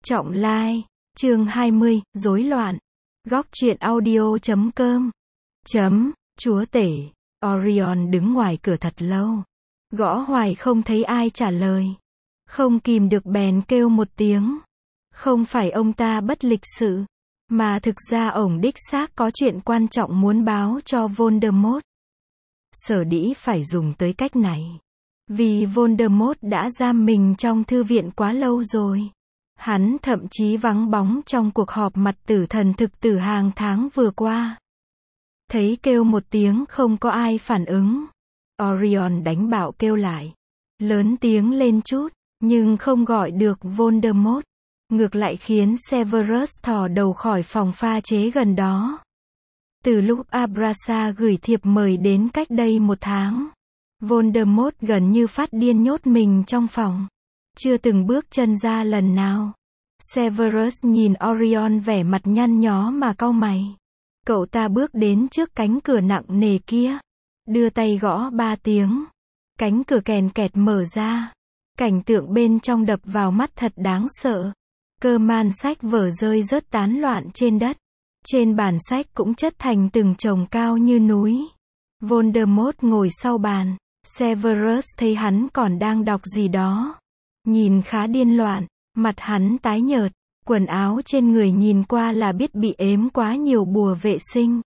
Trọng Lai, chương 20, rối loạn. Góc truyện audio.com. Chúa tể. Orion đứng ngoài cửa thật lâu. Gõ hoài không thấy ai trả lời. Không kìm được bèn kêu một tiếng. Không phải ông ta bất lịch sự, mà thực ra ổng đích xác có chuyện quan trọng muốn báo cho Voldemort. Sở dĩ phải dùng tới cách này, vì Voldemort đã giam mình trong thư viện quá lâu rồi. Hắn thậm chí vắng bóng trong cuộc họp mặt tử thần thực tử hàng tháng vừa qua. Thấy kêu một tiếng không có ai phản ứng, Orion đánh bạo kêu lại. Lớn tiếng lên chút, nhưng không gọi được Voldemort. Ngược lại khiến Severus thò đầu khỏi phòng pha chế gần đó. Từ lúc Abrasa gửi thiệp mời đến cách đây 1 tháng, Voldemort gần như phát điên nhốt mình trong phòng. Chưa từng bước chân ra lần nào. Severus nhìn Orion vẻ mặt nhăn nhó mà cau mày. Cậu ta bước đến trước cánh cửa nặng nề kia, đưa tay gõ 3 tiếng. Cánh cửa kèn kẹt mở ra. Cảnh tượng bên trong đập vào mắt thật đáng sợ. Cơ man sách vở rơi rớt tán loạn trên đất. Trên bàn sách cũng chất thành từng chồng cao như núi. Voldemort ngồi sau bàn. Severus thấy hắn còn đang đọc gì đó. Nhìn khá điên loạn, mặt hắn tái nhợt, quần áo trên người nhìn qua là biết bị ếm quá nhiều bùa vệ sinh.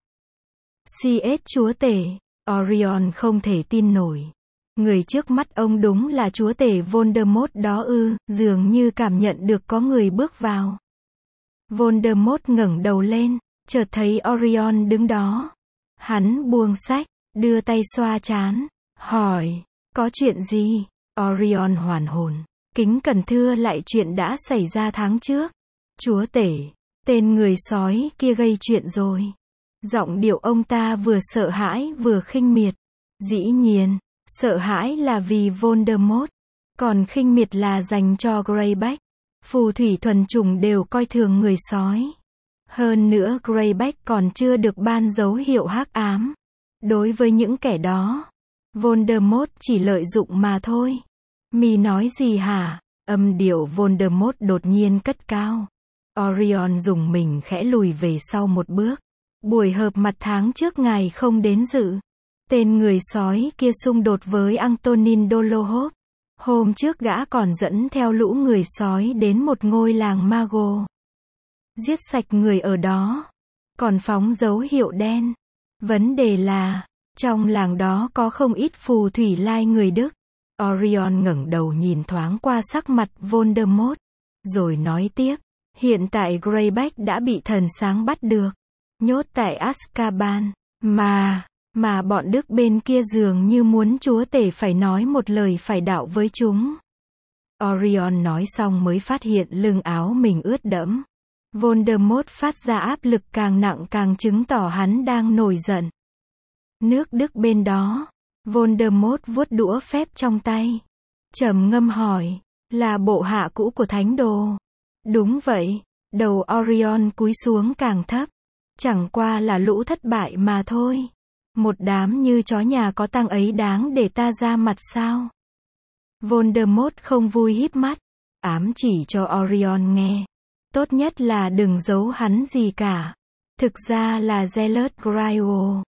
CS chúa tể, Orion không thể tin nổi. Người trước mắt ông đúng là chúa tể Voldemort đó ư? Dường như cảm nhận được có người bước vào. Voldemort ngẩng đầu lên, chợt thấy Orion đứng đó. Hắn buông sách, đưa tay xoa trán, hỏi, có chuyện gì? Orion hoàn hồn, kính cẩn thưa lại chuyện đã xảy ra tháng trước. Chúa tể, tên người sói kia gây chuyện rồi. Giọng điệu ông ta vừa sợ hãi vừa khinh miệt. Dĩ nhiên, sợ hãi là vì Voldemort, còn khinh miệt là dành cho Greyback. Phù thủy thuần chủng đều coi thường người sói. Hơn nữa Greyback còn chưa được ban dấu hiệu hắc ám. Đối với những kẻ đó, Voldemort chỉ lợi dụng mà thôi. Mi nói gì hả? Âm điệu Voldemort đột nhiên cất cao. Orion dùng mình khẽ lùi về sau một bước. Buổi họp mặt tháng trước ngài không đến dự. Tên người sói kia xung đột với Antonin Dolohov. Hôm trước gã còn dẫn theo lũ người sói đến một ngôi làng Mago. Giết sạch người ở đó. Còn phóng dấu hiệu đen. Vấn đề là, trong làng đó có không ít phù thủy lai người Đức. Orion ngẩng đầu nhìn thoáng qua sắc mặt Voldemort. Rồi nói tiếp, hiện tại Greyback đã bị thần sáng bắt được. Nhốt tại Azkaban. Mà bọn Đức bên kia dường như muốn chúa tể phải nói một lời phải đạo với chúng. Orion nói xong mới phát hiện lưng áo mình ướt đẫm. Voldemort phát ra áp lực càng nặng càng chứng tỏ hắn đang nổi giận. Nước Đức bên đó. Voldemort vuốt đũa phép trong tay. Trầm ngâm hỏi, là bộ hạ cũ của thánh đồ. Đúng vậy. Đầu Orion cúi xuống càng thấp. Chẳng qua là lũ thất bại mà thôi. Một đám như chó nhà có tang ấy đáng để ta ra mặt sao? Voldemort không vui híp mắt, ám chỉ cho Orion nghe. Tốt nhất là đừng giấu hắn gì cả. Thực ra là Gellert Gryffindor.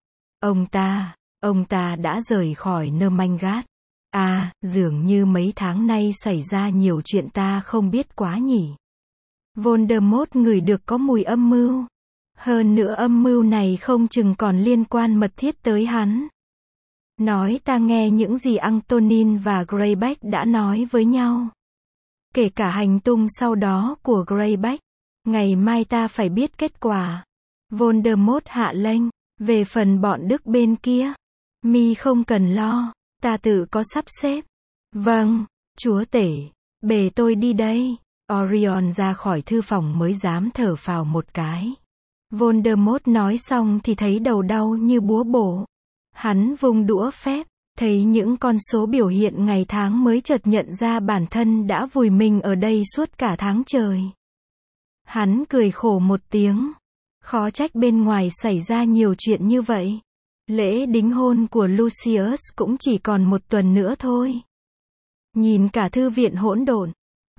Ông ta đã rời khỏi Nermangat. À, dường như mấy tháng nay xảy ra nhiều chuyện ta không biết quá nhỉ. Voldemort ngửi được có mùi âm mưu. Hơn nữa âm mưu này không chừng còn liên quan mật thiết tới hắn. Nói ta nghe những gì Antonin và Greyback đã nói với nhau. Kể cả hành tung sau đó của Greyback. Ngày mai ta phải biết kết quả. Voldemort hạ lệnh. Về phần bọn Đức bên kia, mi không cần lo, ta tự có sắp xếp. Vâng, chúa tể, bề tôi đi đây. Orion ra khỏi thư phòng mới dám thở phào một cái. Voldemort nói xong thì thấy đầu đau như búa bổ. Hắn vung đũa phép, thấy những con số biểu hiện ngày tháng mới chợt nhận ra bản thân đã vùi mình ở đây suốt cả tháng trời. Hắn cười khổ một tiếng. Khó trách bên ngoài xảy ra nhiều chuyện như vậy. Lễ đính hôn của Lucius cũng chỉ còn 1 tuần nữa thôi. Nhìn cả thư viện hỗn độn,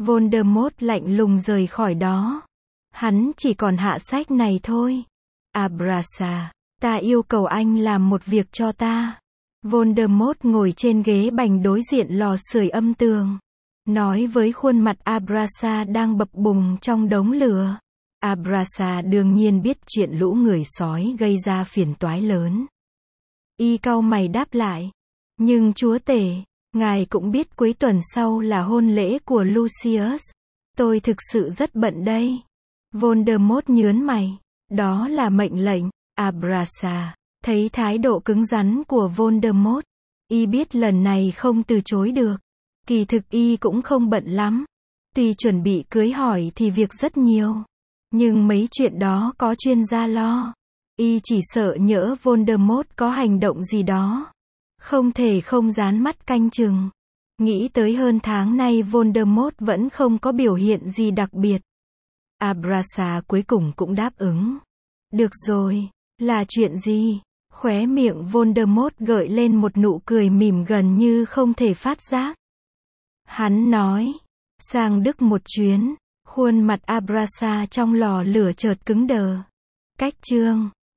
Voldemort lạnh lùng rời khỏi đó. Hắn chỉ còn hạ sách này thôi. Abrasa, ta yêu cầu anh làm một việc cho ta. Voldemort ngồi trên ghế bành đối diện lò sưởi âm tường. Nói với khuôn mặt Abrasa đang bập bùng trong đống lửa. Abrasa đương nhiên biết chuyện lũ người sói gây ra phiền toái lớn. Y cau mày đáp lại. Nhưng chúa tể, ngài cũng biết cuối tuần sau là hôn lễ của Lucius. Tôi thực sự rất bận đây. Voldemort nhớn mày. Đó là mệnh lệnh. Abrasa thấy thái độ cứng rắn của Voldemort. Y biết lần này không từ chối được. Kỳ thực y cũng không bận lắm. Tuy chuẩn bị cưới hỏi thì việc rất nhiều. Nhưng mấy chuyện đó có chuyên gia lo. Y chỉ sợ nhỡ Voldemort có hành động gì đó. Không thể không dán mắt canh chừng. Nghĩ tới hơn tháng nay Voldemort vẫn không có biểu hiện gì đặc biệt. Abrasa cuối cùng cũng đáp ứng. Được rồi, là chuyện gì? Khóe miệng Voldemort gợi lên một nụ cười mỉm gần như không thể phát giác. Hắn nói, sang Đức một chuyến. Khuôn mặt Abrasa trong lò lửa chợt cứng đờ. Cách chương